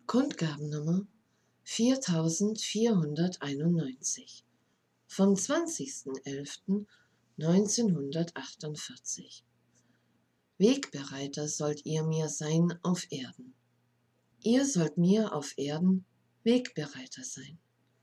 Kundgabennummer 4491 vom 20.11.1948. Wegbereiter sollt ihr mir sein auf Erden. Ihr sollt mir auf Erden Wegbereiter sein.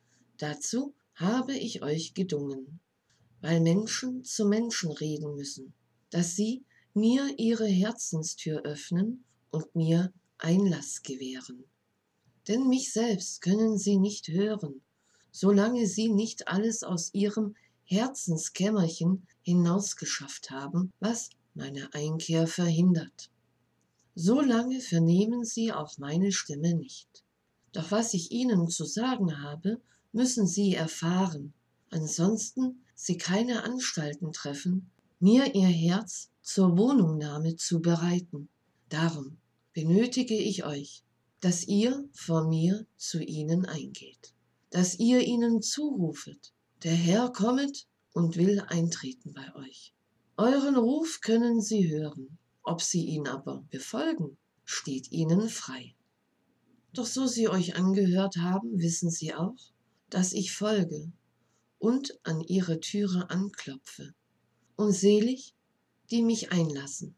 Dazu habe ich euch gedungen, weil Menschen zu Menschen reden müssen, dass sie mir ihre Herzenstür öffnen und mir Einlass gewähren. Denn mich selbst können sie nicht hören, solange sie nicht alles aus ihrem Herzenskämmerchen hinausgeschafft haben, was meine Einkehr verhindert. Solange vernehmen sie auch meine Stimme nicht. Doch was ich ihnen zu sagen habe, müssen sie erfahren, ansonsten sie keine Anstalten treffen, mir ihr Herz zur Wohnungnahme zu bereiten. Darum benötige ich euch, dass ihr vor mir zu ihnen eingeht, dass ihr ihnen zurufet, der Herr kommet und will eintreten bei euch. Euren Ruf können sie hören, ob sie ihn aber befolgen, steht ihnen frei. Doch so sie euch angehört haben, wissen sie auch, dass ich folge und an ihre Türe anklopfe. Und selig, die mich einlassen.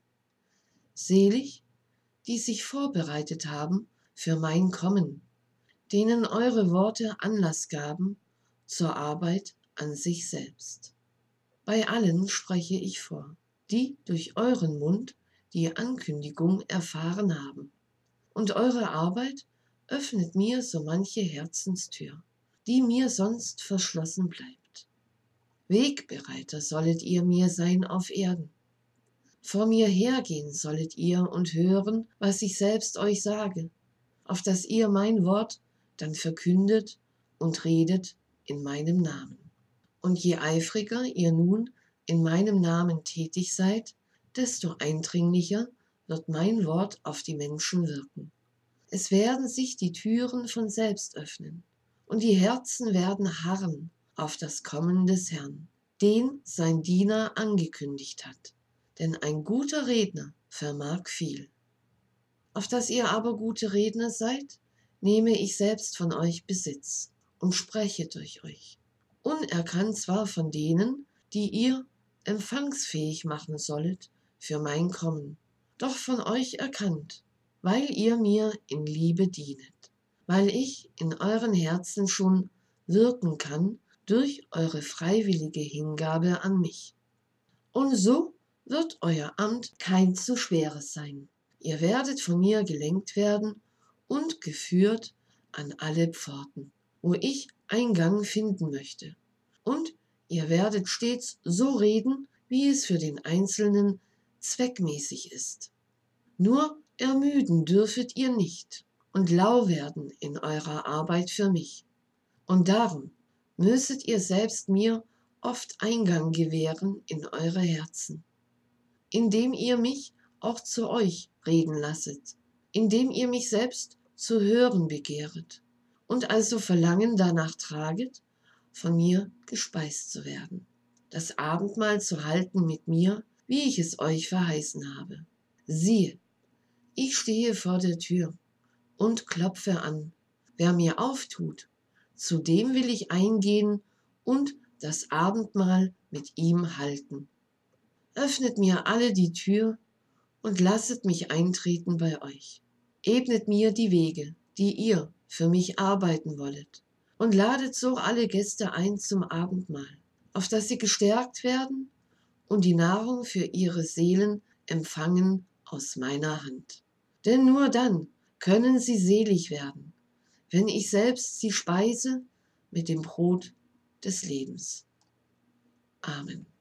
Selig, die sich vorbereitet haben für mein Kommen, denen eure Worte Anlass gaben zur Arbeit an sich selbst. Bei allen spreche ich vor, die durch euren Mund die Ankündigung erfahren haben. Und eure Arbeit öffnet mir so manche Herzenstür, die mir sonst verschlossen bleibt. Wegbereiter sollet ihr mir sein auf Erden. Vor mir hergehen sollet ihr und hören, was ich selbst euch sage, auf dass ihr mein Wort dann verkündet und redet in meinem Namen. Und je eifriger ihr nun in meinem Namen tätig seid, desto eindringlicher wird mein Wort auf die Menschen wirken. Es werden sich die Türen von selbst öffnen, und die Herzen werden harren auf das Kommen des Herrn, den sein Diener angekündigt hat. Denn ein guter Redner vermag viel. Auf dass ihr aber gute Redner seid, nehme ich selbst von euch Besitz und spreche durch euch. Unerkannt zwar von denen, die ihr empfangsfähig machen sollet für mein Kommen, doch von euch erkannt, weil ihr mir in Liebe dienet, weil ich in euren Herzen schon wirken kann durch eure freiwillige Hingabe an mich. Und so wird euer Amt kein zu schweres sein. Ihr werdet von mir gelenkt werden und geführt an alle Pforten, wo ich Eingang finden möchte. Und ihr werdet stets so reden, wie es für den Einzelnen zweckmäßig ist. Nur ermüden dürfet ihr nicht und lau werden in eurer Arbeit für mich. Und darum müsset ihr selbst mir oft Eingang gewähren in eure Herzen, indem ihr mich auch zu euch reden lasset, indem ihr mich selbst zu hören begehret und also Verlangen danach traget, von mir gespeist zu werden, das Abendmahl zu halten mit mir, wie ich es euch verheißen habe. Siehe, ich stehe vor der Tür und klopfe an. Wer mir auftut, zu dem will ich eingehen und das Abendmahl mit ihm halten. Öffnet mir alle die Tür und lasset mich eintreten bei euch. Ebnet mir die Wege, die ihr für mich arbeiten wollet, und ladet so alle Gäste ein zum Abendmahl, auf dass sie gestärkt werden und die Nahrung für ihre Seelen empfangen aus meiner Hand. Denn nur dann können sie selig werden, wenn ich selbst sie speise mit dem Brot des Lebens. Amen.